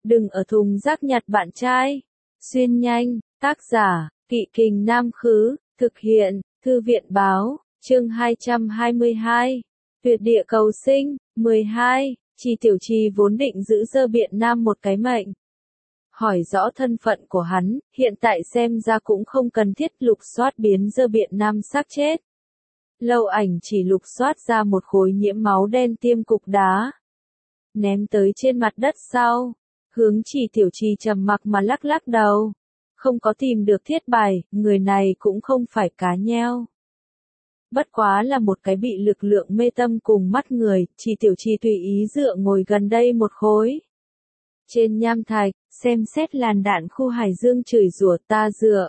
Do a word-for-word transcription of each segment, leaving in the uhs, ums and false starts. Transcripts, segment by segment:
Đừng ở thùng rác nhặt bạn trai. Xuyên nhanh, tác giả, Kỵ Kình Nam Khứ, thực hiện, Thư viện Báo, chương hai trăm hai mươi hai. Tuyệt địa cầu sinh, mười hai, Trì Tiểu Trì vốn định giữ Dơ Biện Nam một cái mệnh. Hỏi rõ thân phận của hắn, hiện tại xem ra cũng không cần thiết lục soát biến Dơ Biện Nam xác chết. Lâu ảnh chỉ lục soát ra một khối nhiễm máu đen tiêm cục đá. Ném tới trên mặt đất sau. Hướng Trì Tiểu Trì trầm mặc mà lắc lắc đầu. Không có tìm được thiết bài, người này cũng không phải cá nheo. Bất quá là một cái bị lực lượng mê tâm cùng mắt người, Trì Tiểu Trì tùy ý dựa ngồi gần đây một khối. Trên nham thạch, xem xét làn đạn khu Hải Dương chửi rủa ta dựa.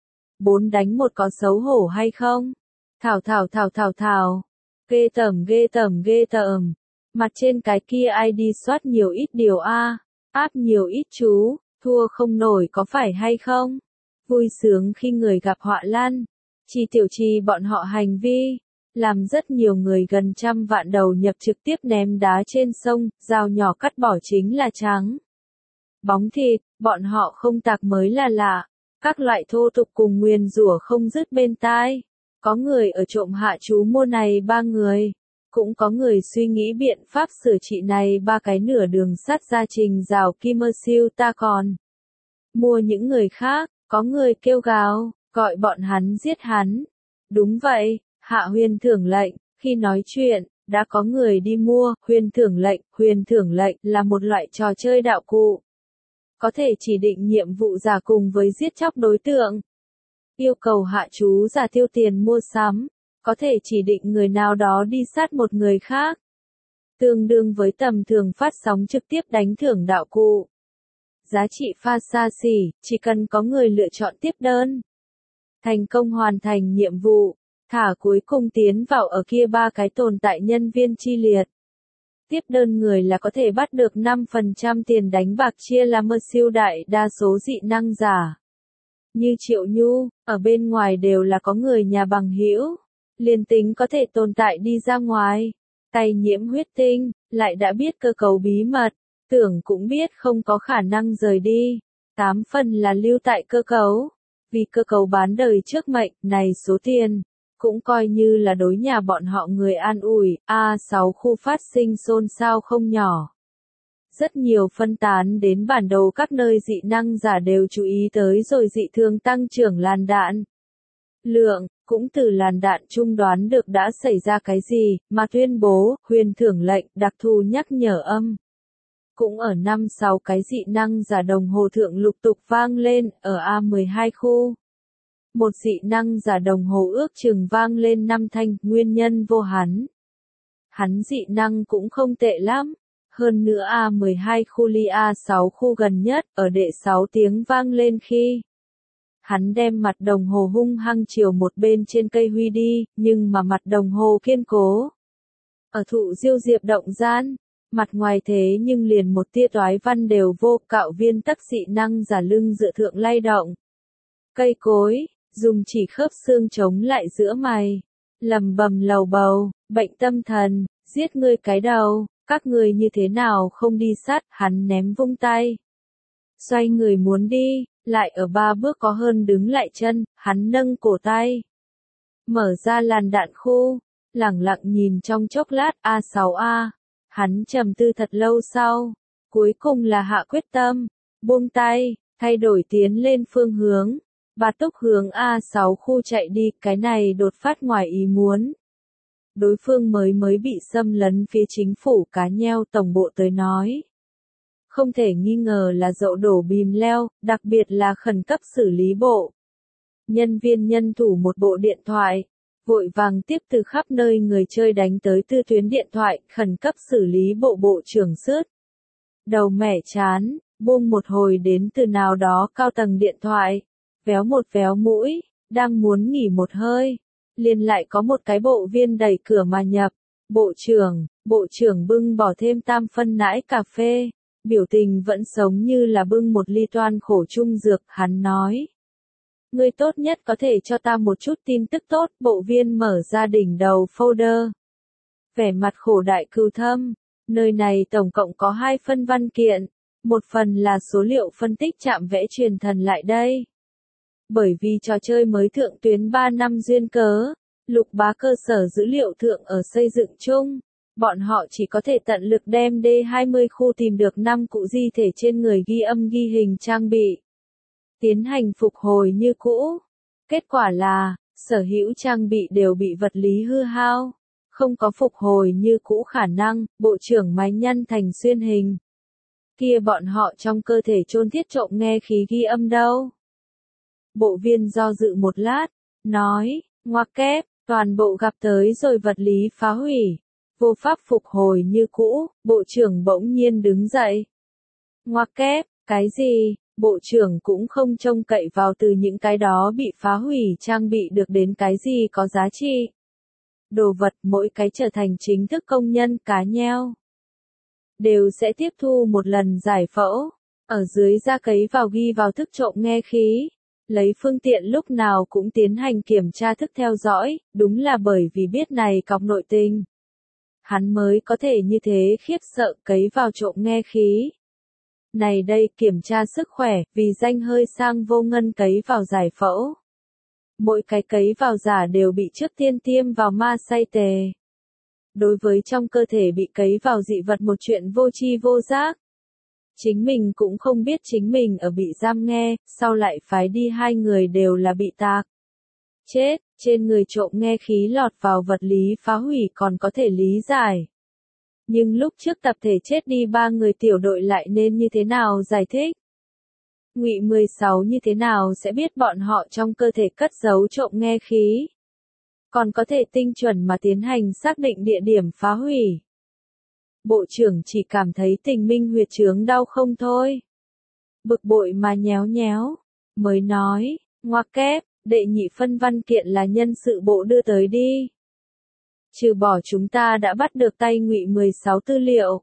Bốn đánh một có xấu hổ hay không? Thảo thảo thảo thảo thảo. Ghê tởm ghê tởm ghê tởm. Mặt trên cái kia ai đi soát nhiều ít điều a, áp nhiều ít chú, thua không nổi có phải hay không? Vui sướng khi người gặp họa lan. Trì Tiểu Trì bọn họ hành vi, làm rất nhiều người gần trăm vạn đầu nhập trực tiếp ném đá trên sông, dao nhỏ cắt bỏ chính là trắng. Bóng thịt, bọn họ không tạc mới là lạ. Các loại thô tục cùng nguyền rủa không dứt bên tai. Có người ở trộm hạ chú mua này ba người. Cũng có người suy nghĩ biện pháp sửa trị này ba cái nửa đường sắt ra trình rào Kim Mơ Siêu ta còn. Mua những người khác, có người kêu gào, gọi bọn hắn giết hắn. Đúng vậy, hạ huyền thưởng lệnh, khi nói chuyện, đã có người đi mua, huyền thưởng lệnh, huyền thưởng lệnh là một loại trò chơi đạo cụ. Có thể chỉ định nhiệm vụ giả cùng với giết chóc đối tượng. Yêu cầu hạ chú giả tiêu tiền mua sắm. Có thể chỉ định người nào đó đi sát một người khác. Tương đương với tầm thường phát sóng trực tiếp đánh thưởng đạo cụ. Giá trị pha xa xỉ, chỉ cần có người lựa chọn tiếp đơn. Thành công hoàn thành nhiệm vụ, thả cuối cùng tiến vào ở kia ba cái tồn tại nhân viên chi liệt. Tiếp đơn người là có thể bắt được năm phần trăm tiền đánh bạc chia làm mơ siêu đại đa số dị năng giả. Như Triệu Nhu, ở bên ngoài đều là có người nhà bằng hữu. Liền tính có thể tồn tại đi ra ngoài, tay nhiễm huyết tinh, lại đã biết cơ cấu bí mật, tưởng cũng biết không có khả năng rời đi, tám phần là lưu tại cơ cấu, vì cơ cấu bán đời trước mệnh, này số tiền, cũng coi như là đối nhà bọn họ người an ủi, a sáu khu phát sinh xôn xao không nhỏ. Rất nhiều phân tán đến bản đồ các nơi dị năng giả đều chú ý tới rồi dị thường tăng trưởng làn đạn. Lượng, cũng từ làn đạn trung đoán được đã xảy ra cái gì, mà tuyên bố, huyền thưởng lệnh, đặc thù nhắc nhở âm. Cũng ở năm sáu cái dị năng giả đồng hồ thượng lục tục vang lên, ở A mười hai khu. Một dị năng giả đồng hồ ước chừng vang lên năm thanh, nguyên nhân vô hắn. Hắn dị năng cũng không tệ lắm. Hơn nữa A mười hai khu ly A sáu khu gần nhất, ở đệ sáu tiếng vang lên khi. Hắn đem mặt đồng hồ hung hăng chiều một bên trên cây huy đi, nhưng mà mặt đồng hồ kiên cố. Ở thụ diêu diệp động gian, mặt ngoài thế nhưng liền một tia toái văn đều vô, cạo viên tắc dị năng giả lưng dựa thượng lay động. Cây cối, dùng chỉ khớp xương chống lại giữa mày. Lầm bầm lầu bầu, bệnh tâm thần, giết ngươi cái đầu, các ngươi như thế nào không đi sát, hắn ném vung tay. Xoay người muốn đi. Lại ở ba bước có hơn đứng lại chân, hắn nâng cổ tay. Mở ra làn đạn khu, lẳng lặng nhìn trong chốc lát A sáu A. Hắn trầm tư thật lâu sau, cuối cùng là hạ quyết tâm, buông tay, thay đổi tiến lên phương hướng. Và tốc hướng A sáu khu chạy đi, cái này đột phát ngoài ý muốn. Đối phương mới mới bị xâm lấn phía chính phủ cá nheo tổng bộ tới nói. Không thể nghi ngờ là dậu đổ bìm leo, đặc biệt là khẩn cấp xử lý bộ. Nhân viên nhân thủ một bộ điện thoại, vội vàng tiếp từ khắp nơi người chơi đánh tới tư tuyến điện thoại, khẩn cấp xử lý bộ bộ trưởng sướt. Đầu mẻ chán, buông một hồi đến từ nào đó cao tầng điện thoại, véo một véo mũi, đang muốn nghỉ một hơi. Liền lại có một cái bộ viên đẩy cửa mà nhập, bộ trưởng, bộ trưởng bưng bỏ thêm tam phân nãi cà phê. Biểu tình vẫn sống như là bưng một ly toan khổ trung dược, hắn nói. Ngươi tốt nhất có thể cho ta một chút tin tức tốt, bộ viên mở ra đỉnh đầu folder. Vẻ mặt khổ đại cừu thâm, nơi này tổng cộng có hai phân văn kiện, Một phần là số liệu phân tích chạm vẽ truyền thần lại đây. Bởi vì trò chơi mới thượng tuyến ba năm duyên cớ, Lục Bá cơ sở dữ liệu thượng ở xây dựng chung, bọn họ chỉ có thể tận lực đem D hai mươi khu tìm được năm cụ di thể trên người ghi âm ghi hình trang bị. Tiến hành phục hồi như cũ. Kết quả là, sở hữu trang bị đều bị vật lý hư hao, không có phục hồi như cũ khả năng, bộ trưởng máy nhăn thành xuyên hình. Kia bọn họ trong cơ thể chôn thiết trộm nghe khí ghi âm đâu? Bộ viên do dự một lát, nói, ngoặc kép, toàn bộ gặp tới rồi vật lý phá hủy, vô pháp phục hồi như cũ, bộ trưởng bỗng nhiên đứng dậy. Ngoặc kép, cái gì? Bộ trưởng cũng không trông cậy vào từ những cái đó bị phá hủy trang bị được đến cái gì có giá trị. Đồ vật mỗi cái trở thành chính thức công nhân cá nheo. Đều sẽ tiếp thu một lần giải phẫu, ở dưới da cấy vào ghi vào thức trộm nghe khí. Lấy phương tiện lúc nào cũng tiến hành kiểm tra thức theo dõi, đúng là bởi vì biết này cọc nội tình. Hắn mới có thể như thế khiếp sợ cấy vào trộm nghe khí. Này đây kiểm tra sức khỏe, vì danh hơi sang vô ngân cấy vào giải phẫu. Mỗi cái cấy vào giả đều bị trước tiên tiêm vào ma say tề. Đối với trong cơ thể bị cấy vào dị vật một chuyện vô tri vô giác. Chính mình cũng không biết chính mình ở bị giam nghe, sau lại phái đi hai người đều là bị tạc. Chết, trên người trộm nghe khí lọt vào vật lý phá hủy còn có thể lý giải. Nhưng lúc trước tập thể chết đi ba người tiểu đội lại nên như thế nào giải thích? Ngụy mười sáu như thế nào sẽ biết bọn họ trong cơ thể cất giấu trộm nghe khí? Còn có thể tinh chuẩn mà tiến hành xác định địa điểm phá hủy. Bộ trưởng chỉ cảm thấy tình minh huyệt chướng đau không thôi. Bực bội mà nhéo nhéo, mới nói, ngoặc kép, đệ nhị phân văn kiện là nhân sự bộ đưa tới đi. Trừ bỏ chúng ta đã bắt được tay Ngụy mười sáu tư liệu.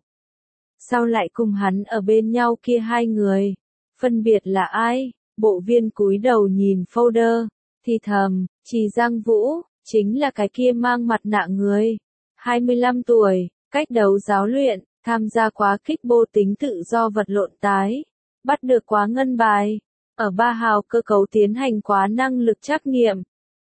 Sao lại cùng hắn ở bên nhau kia hai người? Phân biệt là ai? Bộ viên cúi đầu nhìn folder, thì thầm, Trì Giang Vũ, chính là cái kia mang mặt nạ người. hai mươi lăm tuổi, cách đấu giáo luyện, tham gia quá kích bô tính tự do vật lộn tái, bắt được quá ngân bài, ở ba hào cơ cấu tiến hành quá năng lực trắc nghiệm.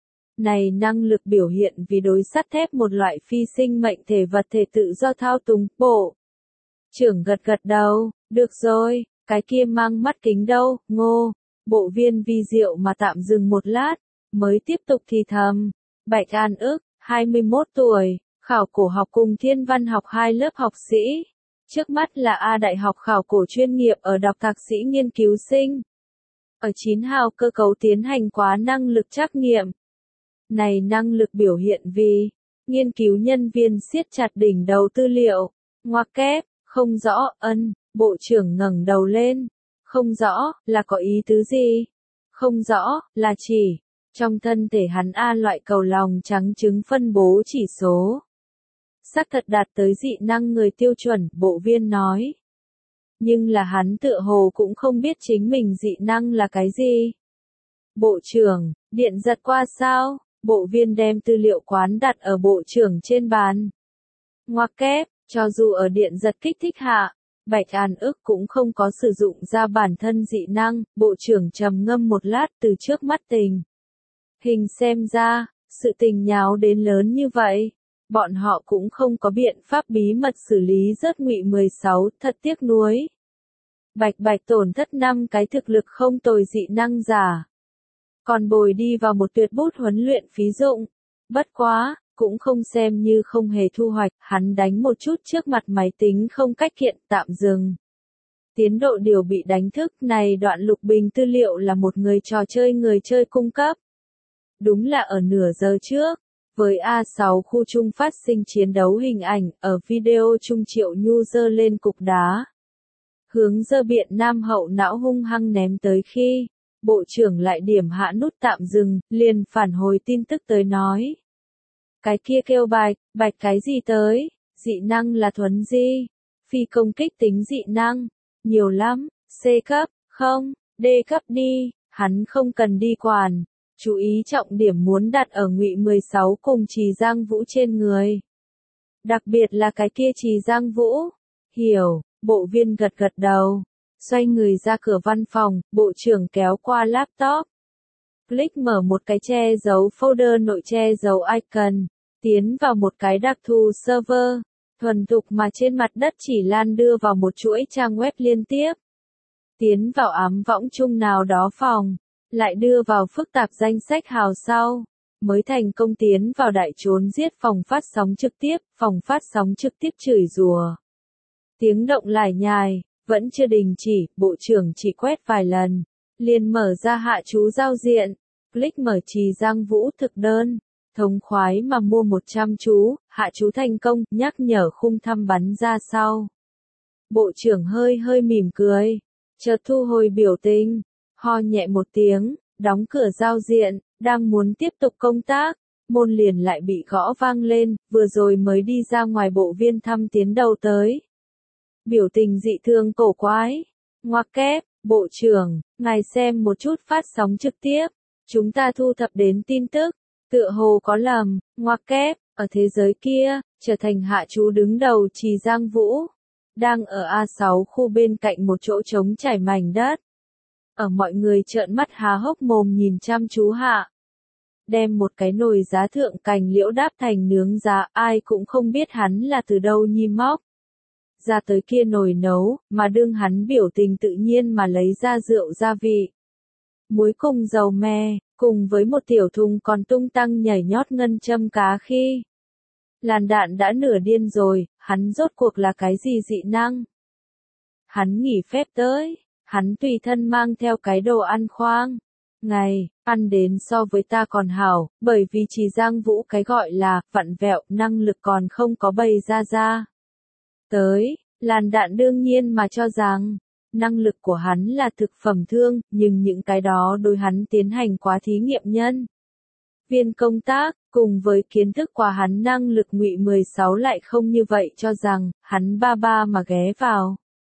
Này năng lực biểu hiện vì đối sắt thép một loại phi sinh mệnh thể vật thể tự do thao túng, bộ. Trưởng gật gật đầu, được rồi, cái kia mang mắt kính đâu, ngô, bộ viên vi diệu mà tạm dừng một lát, mới tiếp tục thì thầm, Bạch An ức, hai mươi mốt tuổi, khảo cổ học cùng thiên văn học hai lớp học sĩ, trước mắt là A Đại học khảo cổ chuyên nghiệp ở đọc thạc sĩ nghiên cứu sinh. Ở chín hào cơ cấu tiến hành quá năng lực trắc nghiệm. Này năng lực biểu hiện vì, nghiên cứu nhân viên siết chặt đỉnh đầu tư liệu, ngoặc kép, không rõ, ân, bộ trưởng ngẩng đầu lên, không rõ, là có ý tứ gì? Không rõ, là chỉ, trong thân thể hắn A loại cầu lòng trắng trứng phân bố chỉ số. Xác thật đạt tới dị năng người tiêu chuẩn, bộ viên nói. Nhưng là hắn tựa hồ cũng không biết chính mình dị năng là cái gì. Bộ trưởng, điện giật qua sao? Bộ viên đem tư liệu quán đặt ở bộ trưởng trên bàn. Ngoặc kép, cho dù ở điện giật kích thích hạ, Bạch An ức cũng không có sử dụng ra bản thân dị năng, bộ trưởng trầm ngâm một lát từ trước mắt tình. Hình xem ra, sự tình nháo đến lớn như vậy, bọn họ cũng không có biện pháp bí mật xử lý rớt Ngụy mười sáu, thật tiếc nuối. Bạch Bạch tổn thất năm cái thực lực không tồi dị năng giả. Còn bồi đi vào một tuyệt bút huấn luyện phí dụng. Bất quá, cũng không xem như không hề thu hoạch, hắn đánh một chút trước mặt máy tính không cách kiện tạm dừng. Tiến độ điều bị đánh thức này đoạn lục bình tư liệu là một người trò chơi người chơi cung cấp. Đúng là ở nửa giờ trước, với A sáu khu trung phát sinh chiến đấu hình ảnh, ở video trung Triệu Nhu giơ lên cục đá. Hướng giơ biện nam hậu não hung hăng ném tới khi, bộ trưởng lại điểm hạ nút tạm dừng, liền phản hồi tin tức tới nói. Cái kia kêu bạch, bạch cái gì tới, dị năng là thuần di, phi công kích tính dị năng, nhiều lắm, C cấp, không, D cấp đi, hắn không cần đi quản, chú ý trọng điểm muốn đặt ở Ngụy mười sáu cùng Trì Giang Vũ trên người. Đặc biệt là cái kia Trì Giang Vũ, hiểu, bộ viên gật gật đầu, Xoay người ra cửa văn phòng, bộ trưởng kéo qua laptop. Click mở một cái che giấu folder nội che giấu icon, tiến vào một cái đặc thù server, thuần thục mà trên mặt đất chỉ lan đưa vào một chuỗi trang web liên tiếp. Tiến vào ám võng chung nào đó phòng, lại đưa vào phức tạp danh sách hào sau, mới thành công tiến vào đại trốn giết phòng phát sóng trực tiếp, phòng phát sóng trực tiếp chửi rủa. Tiếng động lải nhải, vẫn chưa đình chỉ, bộ trưởng chỉ quét vài lần, liền mở ra hạ chú giao diện, click mở Trì Giang Vũ thực đơn, thống khoái mà mua một trăm chú, hạ chú thành công, nhắc nhở khung thăm bắn ra sau. Bộ trưởng hơi hơi mỉm cười, chợt thu hồi biểu tình, ho nhẹ một tiếng, đóng cửa giao diện, đang muốn tiếp tục công tác, môn liền lại bị gõ vang lên, vừa rồi mới đi ra ngoài bộ viên thăm tiến đầu tới. Biểu tình dị thường cổ quái, ngoặc kép, bộ trưởng, ngài xem một chút phát sóng trực tiếp, chúng ta thu thập đến tin tức, tựa hồ có lầm, ngoặc kép, ở thế giới kia, trở thành hạ chú đứng đầu Trì Giang Vũ, đang ở A sáu khu bên cạnh một chỗ trống trải mảnh đất. Ở mọi người trợn mắt há hốc mồm nhìn chăm chú hạ. Đem một cái nồi giá thượng cành liễu đáp thành nướng giá, ai cũng không biết hắn là từ đâu nhi móc. Ra tới kia nồi nấu, mà đương hắn biểu tình tự nhiên mà lấy ra rượu gia vị. Muối cùng dầu me, cùng với một tiểu thùng còn tung tăng nhảy nhót ngân châm cá khi. Làn đạn đã nửa điên rồi, hắn rốt cuộc là cái gì dị năng? Hắn nghỉ phép tới, hắn tùy thân mang theo cái đồ ăn khoang. Ngày, ăn đến so với ta còn hảo, bởi vì Trì Giang Vũ cái gọi là, vặn vẹo, năng lực còn không có bày ra ra. Tới, làn đạn đương nhiên mà cho rằng, năng lực của hắn là thực phẩm thương, nhưng những cái đó đối hắn tiến hành quá thí nghiệm nhân. Viên công tác, cùng với kiến thức của hắn năng lực ngụy mười sáu lại không như vậy cho rằng, hắn ba ba mà ghé vào.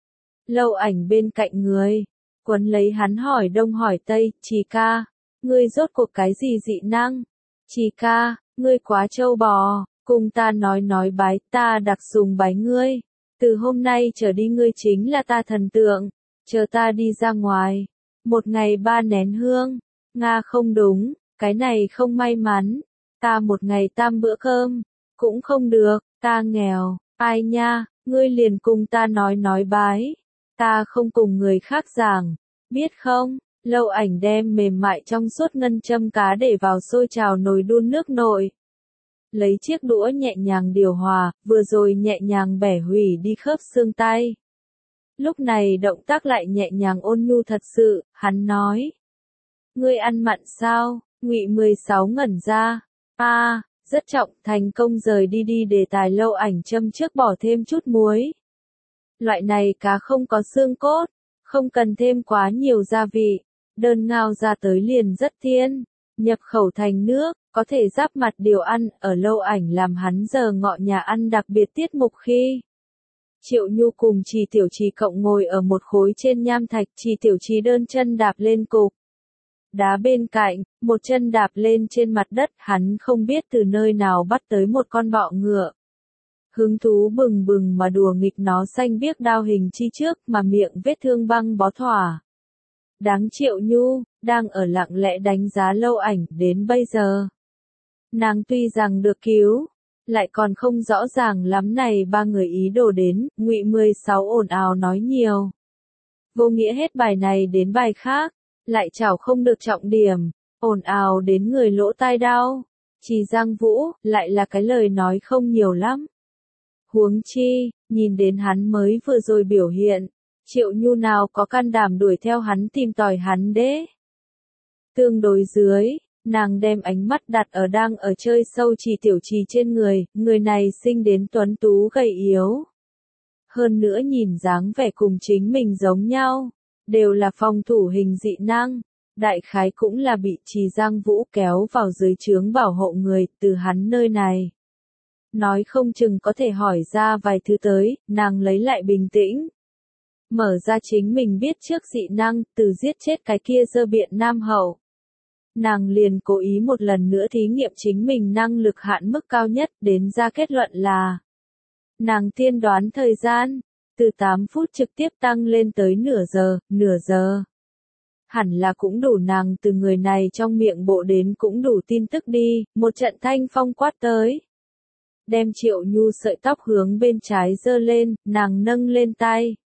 Lâu ảnh bên cạnh người, quấn lấy hắn hỏi đông hỏi tây, Trì ca, ngươi rốt cuộc cái gì dị năng? Trì ca, ngươi quá trâu bò, cùng ta nói nói bái, ta đặc sùng bái ngươi. Từ hôm nay trở đi ngươi chính là ta thần tượng, chờ ta đi ra ngoài. Một ngày ba nén hương, Nga không đúng, cái này không may mắn. Ta một ngày tam bữa cơm, cũng không được, ta nghèo, ai nha, ngươi liền cùng ta nói nói bái. Ta không cùng người khác giảng, biết không? Lâu ảnh đem mềm mại trong suốt ngân châm cá để vào sôi trào nồi đun nước nội. Lấy chiếc đũa nhẹ nhàng điều hòa, vừa rồi nhẹ nhàng bẻ hủy đi khớp xương tay. Lúc này động tác lại nhẹ nhàng ôn nhu thật sự, hắn nói. Ngươi ăn mặn sao? Ngụy mười sáu ngẩn ra. A, à, rất trọng, thành công rời đi đi đề tài lâu ảnh châm trước bỏ thêm chút muối. Loại này cá không có xương cốt, không cần thêm quá nhiều gia vị, đơn ngao ra tới liền rất thiên, nhập khẩu thành nước, có thể giáp mặt điều ăn, ở lâu ảnh làm hắn giờ ngọ nhà ăn đặc biệt tiết mục khi. Triệu Nhu cùng Trì Tiểu Trì cộng ngồi ở một khối trên nham thạch, Trì Tiểu Trì đơn chân đạp lên cục đá bên cạnh, một chân đạp lên trên mặt đất, hắn không biết từ nơi nào bắt tới một con bọ ngựa. Hứng thú bừng bừng mà đùa nghịch nó xanh biếc đao hình chi trước mà miệng vết thương băng bó thỏa. Đáng Triệu Nhu, đang ở lặng lẽ đánh giá lâu ảnh đến bây giờ. Nàng tuy rằng được cứu, lại còn không rõ ràng lắm này ba người ý đồ đến, Ngụy mười sáu ồn ào nói nhiều. Vô nghĩa hết bài này đến bài khác, lại chảo không được trọng điểm, ồn ào đến người lỗ tai đau. Trì Giang Vũ, lại là cái lời nói không nhiều lắm. Huống chi, nhìn đến hắn mới vừa rồi biểu hiện, Triệu Nhu nào có can đảm đuổi theo hắn tìm tòi hắn đế. Tương đối dưới, nàng đem ánh mắt đặt ở đang ở chơi sâu Trì Tiểu Trì trên người, người này sinh đến tuấn tú gầy yếu. Hơn nữa nhìn dáng vẻ cùng chính mình giống nhau, đều là phòng thủ hình dị năng, đại khái cũng là bị Trì Giang Vũ kéo vào dưới trướng bảo hộ người từ hắn nơi này. Nói không chừng có thể hỏi ra vài thứ tới, nàng lấy lại bình tĩnh. Mở ra chính mình biết trước dị năng, từ giết chết cái kia dơ biện nam hậu. Nàng liền cố ý một lần nữa thí nghiệm chính mình năng lực hạn mức cao nhất, đến ra kết luận là nàng tiên đoán thời gian, từ tám phút trực tiếp tăng lên tới nửa giờ, nửa giờ. Hẳn là cũng đủ nàng từ người này trong miệng bộ đến cũng đủ tin tức đi, một trận thanh phong quát tới. Đem Triệu Nhu sợi tóc hướng bên trái giơ lên, nàng nâng lên tay.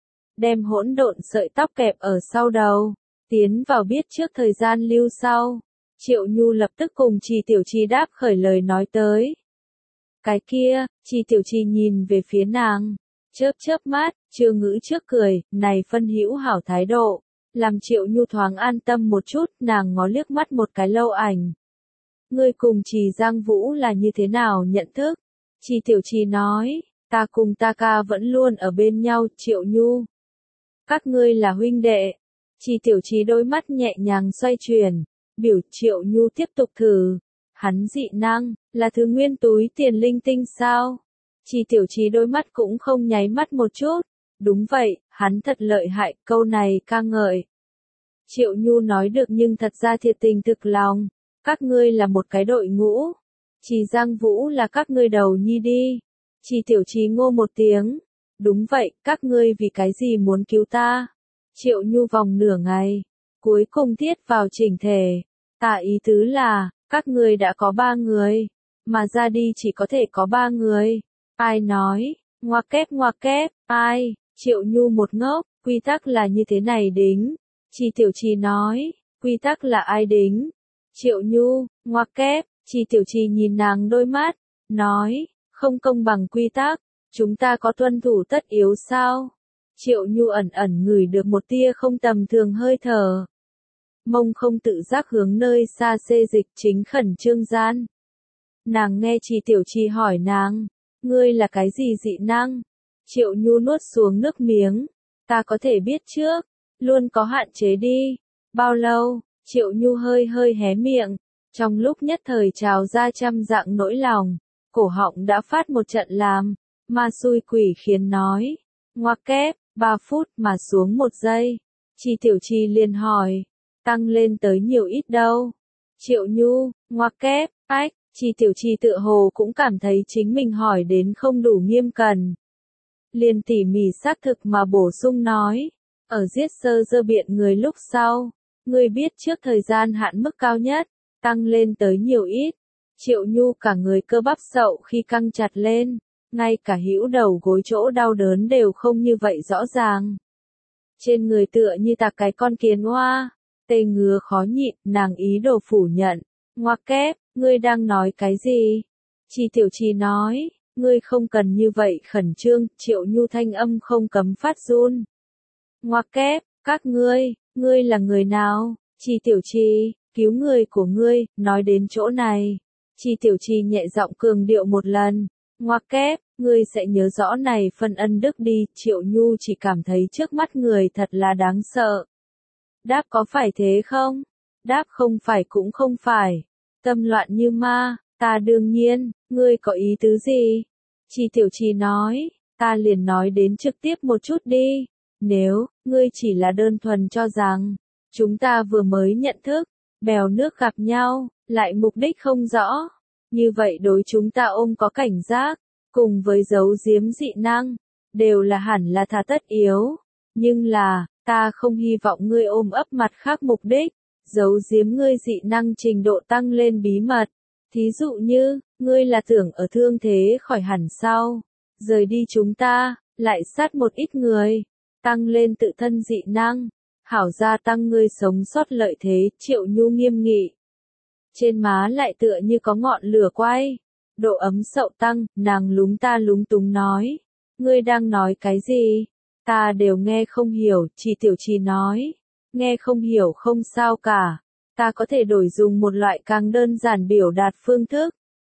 Đem hỗn độn sợi tóc kẹp ở sau đầu, tiến vào biết trước thời gian lưu sau. Triệu Nhu lập tức cùng Trì Tiểu Trì đáp khởi lời nói tới. Cái kia, Trì Tiểu Trì nhìn về phía nàng, chớp chớp mắt, chưa ngữ trước cười, này phân hữu hảo thái độ, làm Triệu Nhu thoáng an tâm một chút, nàng ngó liếc mắt một cái Lâu Ảnh. Ngươi cùng Trì Giang Vũ là như thế nào nhận thức? Trì Tiểu Trì nói, ta cùng ta ca vẫn luôn ở bên nhau, Triệu Nhu. Các ngươi là huynh đệ. Trì Tiểu Trì đôi mắt nhẹ nhàng xoay chuyển, biểu Triệu Nhu tiếp tục thử. Hắn dị năng, là thứ nguyên túi tiền linh tinh sao? Trì Tiểu Trì đôi mắt cũng không nháy mắt một chút. Đúng vậy, hắn thật lợi hại, câu này ca ngợi. Triệu Nhu nói được nhưng thật ra thiệt tình thực lòng. Các ngươi là một cái đội ngũ. Trì Giang Vũ là các ngươi đầu nhi đi. Trì Tiểu Trì ngô một tiếng. Đúng vậy, các ngươi vì cái gì muốn cứu ta? Triệu Nhu vòng nửa ngày. Cuối cùng thiết vào chỉnh thể. Ta ý tứ là, các ngươi đã có ba người. Mà ra đi chỉ có thể có ba người. Ai nói? Ngoa kép ngoa kép, ai? Triệu Nhu một ngốc, quy tắc là như thế này đính. Trì Tiểu Trì nói, quy tắc là ai đính? Triệu Nhu, ngoa kép, Trì Tiểu Trì nhìn nàng đôi mắt, nói, không công bằng quy tắc, chúng ta có tuân thủ tất yếu sao? Triệu Nhu ẩn ẩn ngửi được một tia không tầm thường hơi thở. Mông không tự giác hướng nơi xa xê dịch chính khẩn trương gian. Nàng nghe Trì Tiểu Trì hỏi nàng, ngươi là cái gì dị năng? Triệu Nhu nuốt xuống nước miếng, ta có thể biết trước, luôn có hạn chế đi. Bao lâu? Triệu Nhu hơi hơi hé miệng, trong lúc nhất thời trào ra trăm dạng nỗi lòng, cổ họng đã phát một trận làm, mà xui quỷ khiến nói, ngoa kép, ba phút mà xuống một giây. Trì Tiểu Trì liền hỏi, tăng lên tới nhiều ít đâu? Triệu Nhu, ngoa kép, ách, Trì Tiểu Trì tựa hồ cũng cảm thấy chính mình hỏi đến không đủ nghiêm cẩn. Liền tỉ mỉ xác thực mà bổ sung nói, ở giết sơ dơ biện người lúc sau, người biết trước thời gian hạn mức cao nhất, tăng lên tới nhiều ít. Triệu Nhu cả người cơ bắp sậu khi căng chặt lên, ngay cả hữu đầu gối chỗ đau đớn đều không như vậy rõ ràng. Trên người tựa như tạc cái con kiến hoa, tê ngứa khó nhịn, nàng ý đồ phủ nhận. Ngoa kép, ngươi đang nói cái gì? Trì Tiểu Trì nói, ngươi không cần như vậy khẩn trương, Triệu Nhu thanh âm không cấm phát run. Ngoa kép, các ngươi, ngươi là người nào? Trì Tiểu Trì, cứu người của ngươi, nói đến chỗ này. Trì Tiểu Trì nhẹ giọng cường điệu một lần. Ngoa kép, ngươi sẽ nhớ rõ này phân ân đức đi, Triệu Nhu chỉ cảm thấy trước mắt người thật là đáng sợ. Đáp có phải thế không? Đáp không phải cũng không phải. Tâm loạn như ma, ta đương nhiên, ngươi có ý tứ gì? Trì Tiểu Trì nói, ta liền nói đến trực tiếp một chút đi. Nếu, ngươi chỉ là đơn thuần cho rằng, chúng ta vừa mới nhận thức, bèo nước gặp nhau, lại mục đích không rõ. Như vậy đối chúng ta ôm có cảnh giác, cùng với giấu giếm dị năng, đều là hẳn là thà tất yếu. Nhưng là, ta không hy vọng ngươi ôm ấp mặt khác mục đích, giấu giếm ngươi dị năng trình độ tăng lên bí mật. Thí dụ như, ngươi là tưởng ở thương thế khỏi hẳn sau, rời đi chúng ta, lại sát một ít người, tăng lên tự thân dị năng, hảo gia tăng ngươi sống sót lợi thế, Triệu Nhu nghiêm nghị. Trên má lại tựa như có ngọn lửa quay, độ ấm sậu tăng, nàng lúng ta lúng túng nói, ngươi đang nói cái gì? Ta đều nghe không hiểu, Trì Tiểu Trì nói, nghe không hiểu không sao cả, ta có thể đổi dùng một loại càng đơn giản biểu đạt phương thức.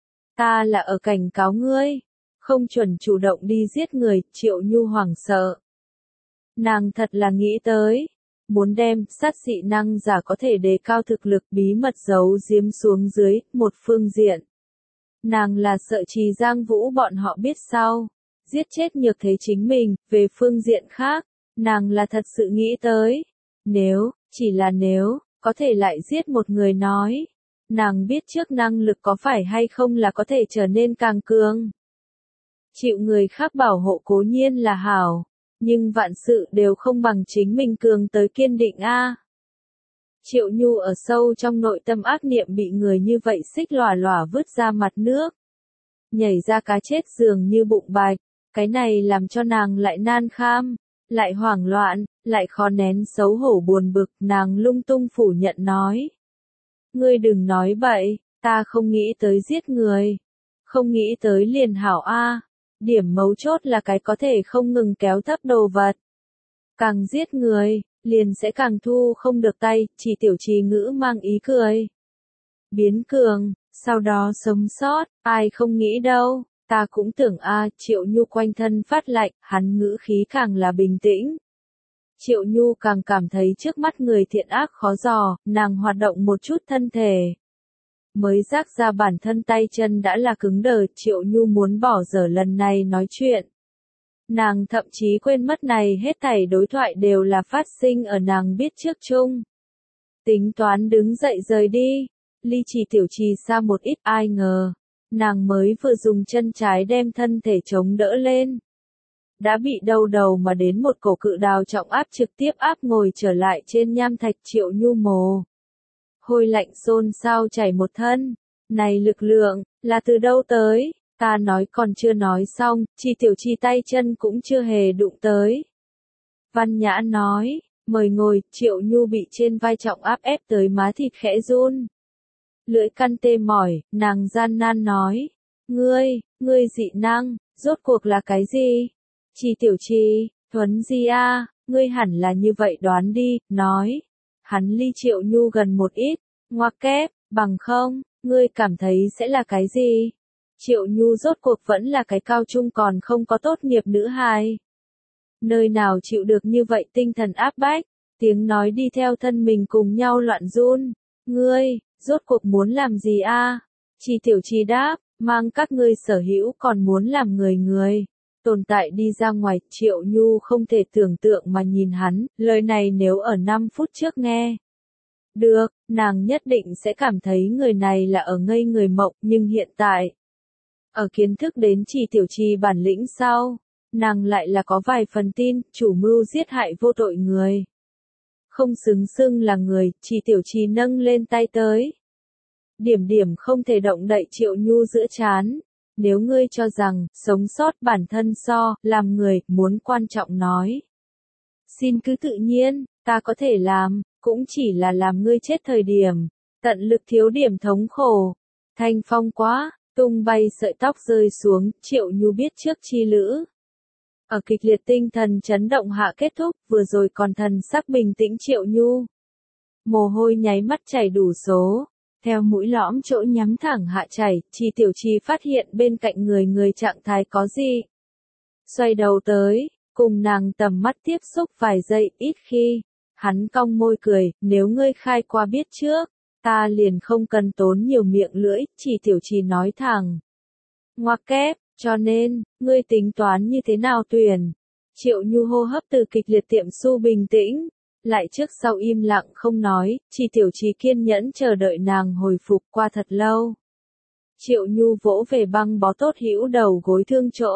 Ta là ở cảnh cáo ngươi, không chuẩn chủ động đi giết người, Triệu Nhu hoảng sợ. Nàng thật là nghĩ tới, muốn đem sát dị năng giả có thể đề cao thực lực bí mật giấu giếm xuống dưới, một phương diện. Nàng là sợ Trì Giang Vũ bọn họ biết sau, giết chết nhược thế chính mình, về phương diện khác, nàng là thật sự nghĩ tới. Nếu, chỉ là nếu, có thể lại giết một người nói, nàng biết trước năng lực có phải hay không là có thể trở nên càng cường. Chịu người khác bảo hộ cố nhiên là hảo, nhưng vạn sự đều không bằng chính mình cường tới kiên định a. Triệu Nhu ở sâu trong nội tâm ác niệm bị người như vậy xích lòa lòa vứt ra mặt nước. Nhảy ra cá chết dường như bụng bạch, cái này làm cho nàng lại nan kham, lại hoảng loạn, lại khó nén xấu hổ buồn bực, nàng lung tung phủ nhận nói. Ngươi đừng nói bậy, ta không nghĩ tới giết người. Không nghĩ tới liền hảo a. Điểm mấu chốt là cái có thể không ngừng kéo thấp đồ vật. Càng giết người, liền sẽ càng thu không được tay, chỉ tiểu trì ngữ mang ý cười. Biến cường, sau đó sống sót, ai không nghĩ đâu, ta cũng tưởng a. Triệu Nhu quanh thân phát lạnh, hắn ngữ khí càng là bình tĩnh. Triệu Nhu càng cảm thấy trước mắt người thiện ác khó dò, nàng hoạt động một chút thân thể. Mới rác ra bản thân tay chân đã là cứng đờ, Triệu Nhu muốn bỏ dở lần này nói chuyện. Nàng thậm chí quên mất này hết thảy đối thoại đều là phát sinh ở nàng biết trước chung. Tính toán đứng dậy rời đi, ly trì tiểu trì xa một ít, ai ngờ, nàng mới vừa dùng chân trái đem thân thể chống đỡ lên. Đã bị đầu đầu mà đến một cổ cự đào trọng áp trực tiếp áp ngồi trở lại trên nham thạch. Triệu Nhu mồ. Hôi lạnh xôn xao chảy một thân, này lực lượng, là từ đâu tới? Ta nói còn chưa nói xong, Chi tiểu Chi tay chân cũng chưa hề đụng tới. Văn Nhã nói, mời ngồi. Triệu Nhu bị trên vai trọng áp ép tới má thịt khẽ run. Lưỡi căn tê mỏi, nàng gian nan nói, ngươi, ngươi dị năng, rốt cuộc là cái gì? Chi tiểu Chi, Thuấn Di a, ngươi hẳn là như vậy đoán đi, nói. Hắn ly Triệu Nhu gần một ít, ngoặc kép, bằng không, ngươi cảm thấy sẽ là cái gì? Triệu Nhu rốt cuộc vẫn là cái cao trung còn không có tốt nghiệp nữ hài. Nơi nào chịu được như vậy tinh thần áp bách, tiếng nói đi theo thân mình cùng nhau loạn run. Ngươi, rốt cuộc muốn làm gì a? Chi tiểu Chi đáp, mang các ngươi sở hữu còn muốn làm người người. Tồn tại đi ra ngoài. Triệu Nhu không thể tưởng tượng mà nhìn hắn, lời này nếu ở năm phút trước nghe được, nàng nhất định sẽ cảm thấy người này là ở ngây người mộng, nhưng hiện tại, ở kiến thức đến Chi tiểu Chi bản lĩnh sau, nàng lại là có vài phần tin, chủ mưu giết hại vô tội người. Không xứng xưng là người. Chi tiểu Chi nâng lên tay tới. Điểm điểm không thể động đậy Triệu Nhu giữa trán. Nếu ngươi cho rằng, sống sót bản thân so, làm người, muốn quan trọng nói. Xin cứ tự nhiên, ta có thể làm, cũng chỉ là làm ngươi chết thời điểm, tận lực thiếu điểm thống khổ. Thanh phong quá, tung bay sợi tóc rơi xuống, Triệu Nhu biết trước chi lữ. Ở kịch liệt tinh thần chấn động hạ kết thúc, vừa rồi còn thần sắc bình tĩnh Triệu Nhu. Mồ hôi nháy mắt chảy đủ số. Theo mũi lõm chỗ nhắm thẳng hạ chảy, Chi tiểu Chi phát hiện bên cạnh người người trạng thái có gì. Xoay đầu tới, cùng nàng tầm mắt tiếp xúc vài giây, ít khi. Hắn cong môi cười, nếu ngươi khai qua biết trước, ta liền không cần tốn nhiều miệng lưỡi. Chi tiểu Chi nói thẳng. Ngoặc kép, cho nên, ngươi tính toán như thế nào tuyển? Triệu Nhu hô hấp từ kịch liệt tiệm su bình tĩnh. Lại trước sau im lặng không nói, Chi tiểu Chi kiên nhẫn chờ đợi nàng hồi phục qua thật lâu. Triệu Nhu vỗ về băng bó tốt hữu đầu gối thương chỗ.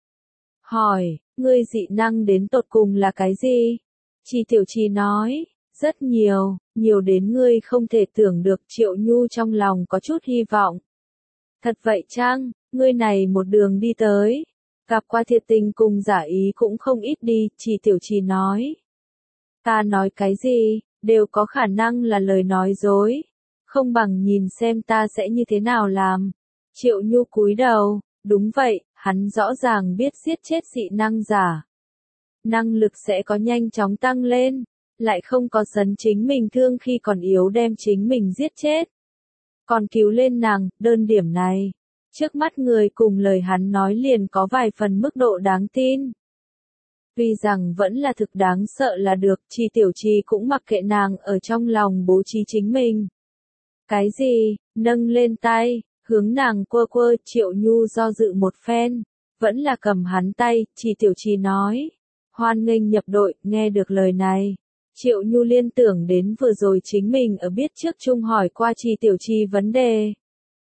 Hỏi, ngươi dị năng đến tột cùng là cái gì? Chi tiểu Chi nói, rất nhiều, nhiều đến ngươi không thể tưởng được. Triệu Nhu trong lòng có chút hy vọng. Thật vậy chăng, ngươi này một đường đi tới, gặp qua thiệt tình cùng giả ý cũng không ít đi. Chi tiểu Chi nói. Ta nói cái gì, đều có khả năng là lời nói dối. Không bằng nhìn xem ta sẽ như thế nào làm. Triệu Nhu cúi đầu, đúng vậy, hắn rõ ràng biết giết chết dị năng giả. Năng lực sẽ có nhanh chóng tăng lên, lại không có sấn chính mình thương khi còn yếu đem chính mình giết chết. Còn cứu lên nàng, đơn điểm này. Trước mắt người cùng lời hắn nói liền có vài phần mức độ đáng tin. Vì rằng vẫn là thực đáng sợ là được, Chi tiểu Chi cũng mặc kệ nàng ở trong lòng bố trí chính mình. Cái gì, nâng lên tay, hướng nàng quơ quơ. Triệu Nhu do dự một phen, vẫn là cầm hắn tay. Chi tiểu Chi nói, hoan nghênh nhập đội. Nghe được lời này, Triệu Nhu liên tưởng đến vừa rồi chính mình ở biết trước chung hỏi qua Chi tiểu Chi vấn đề.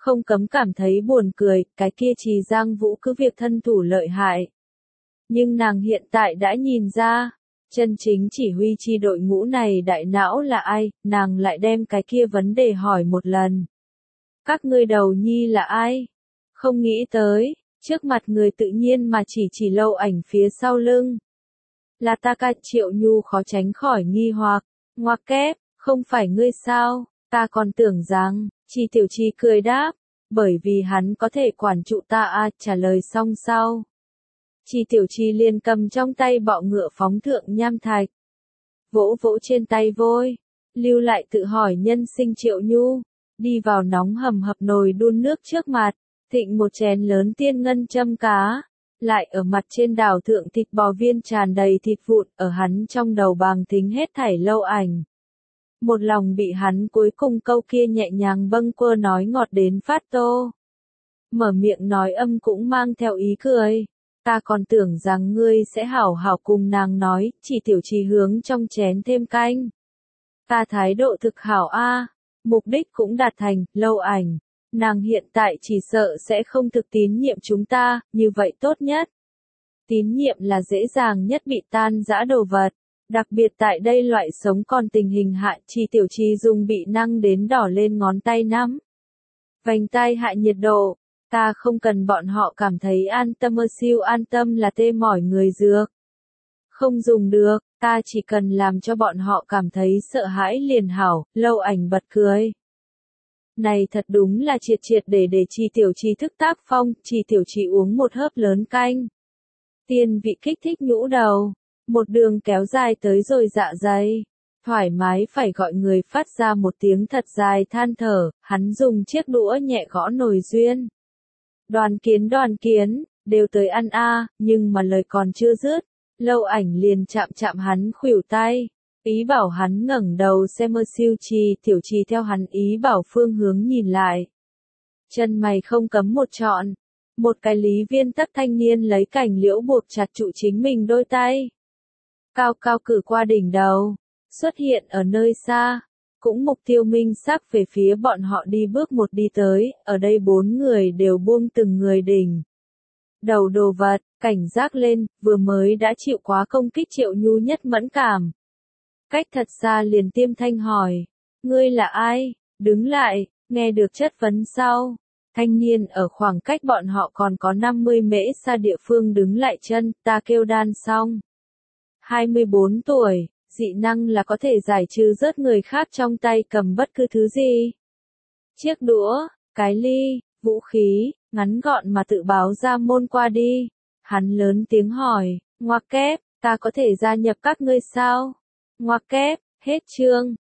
không cấm cảm thấy buồn cười, cái kia Trì Giang Vũ cứ việc thân thủ lợi hại. Nhưng nàng hiện tại đã nhìn ra, chân chính chỉ huy chi đội ngũ này đại não là ai, nàng lại đem cái kia vấn đề hỏi một lần. Các ngươi đầu nhi là ai? Không nghĩ tới, trước mặt người tự nhiên mà chỉ chỉ Lâu Ảnh phía sau lưng. Là ta ca. Triệu Nhu khó tránh khỏi nghi hoặc, ngoặc kép, không phải ngươi sao, ta còn tưởng rằng, Trì Tiểu Trì cười đáp, bởi vì hắn có thể quản trụ ta a. Trả lời xong sau. Trì Tiểu Trì liền cầm trong tay bọ ngựa phóng thượng nham thạch. Vỗ vỗ trên tay vôi, lưu lại tự hỏi nhân sinh Triệu Nhu, đi vào nóng hầm hập nồi đun nước trước mặt, thịnh một chén lớn tiên ngân châm cá, lại ở mặt trên đảo thượng thịt bò viên tràn đầy thịt vụn, ở hắn trong đầu bàng thính hết thảy Lâu Ảnh. Một lòng bị hắn cuối cùng câu kia nhẹ nhàng bâng quơ nói ngọt đến phát tô. Mở miệng nói âm cũng mang theo ý cười. Ta còn tưởng rằng ngươi sẽ hảo hảo cùng nàng nói, Chỉ Tiểu Trì hướng trong chén thêm canh. Ta thái độ thực hảo a, mục đích cũng đạt thành. Lâu Ảnh, nàng hiện tại chỉ sợ sẽ không thực tín nhiệm chúng ta, như vậy tốt nhất. Tín nhiệm là dễ dàng nhất bị tan rã đồ vật, đặc biệt tại đây loại sống còn tình hình hạ. Trì Tiểu Trì dùng bị năng đến đỏ lên ngón tay nắm. Vành tai hạ nhiệt độ. Ta không cần bọn họ cảm thấy an tâm, ơ siêu an tâm là tê mỏi người dược. Không dùng được, ta chỉ cần làm cho bọn họ cảm thấy sợ hãi liền hảo. Lâu Ảnh bật cười. Này thật đúng là triệt triệt để để Trì Tiểu Trì thức tác phong. Trì Tiểu Trì uống một hớp lớn canh. Tiên vị kích thích nhũ đầu, một đường kéo dài tới rồi dạ dày. Thoải mái phải gọi người phát ra một tiếng thật dài than thở, hắn dùng chiếc đũa nhẹ gõ nồi duyên. Đoàn Kiến Đoàn Kiến, đều tới ăn a, nhưng mà lời còn chưa dứt, Lâu Ảnh liền chạm chạm hắn khuỷu tay, ý bảo hắn ngẩng đầu xem. Ơ siêu Trì Tiểu Trì theo hắn ý bảo phương hướng nhìn lại. Chân mày không cấm một trọn, một cái lý viên tất thanh niên lấy cành liễu buộc chặt trụ chính mình đôi tay. Cao cao cử qua đỉnh đầu, xuất hiện ở nơi xa. Cũng mục tiêu minh xác về phía bọn họ đi bước một đi tới, ở đây bốn người đều buông từng người đỉnh. Đầu đồ vật, cảnh giác lên, vừa mới đã chịu quá công kích Triệu Nhu nhất mẫn cảm. Cách thật xa liền tiêm thanh hỏi, ngươi là ai, đứng lại, nghe được chất vấn sau. Thanh niên ở khoảng cách bọn họ còn có năm mươi mễ xa địa phương đứng lại chân, ta kêu đan xong. hai mươi bốn tuổi. Dị năng là có thể giải trừ rớt người khác trong tay cầm bất cứ thứ gì. Chiếc đũa, cái ly, vũ khí, ngắn gọn mà tự báo ra môn qua đi. Hắn lớn tiếng hỏi, ngoặc kép, ta có thể gia nhập các ngươi sao? Ngoặc kép, hết chương.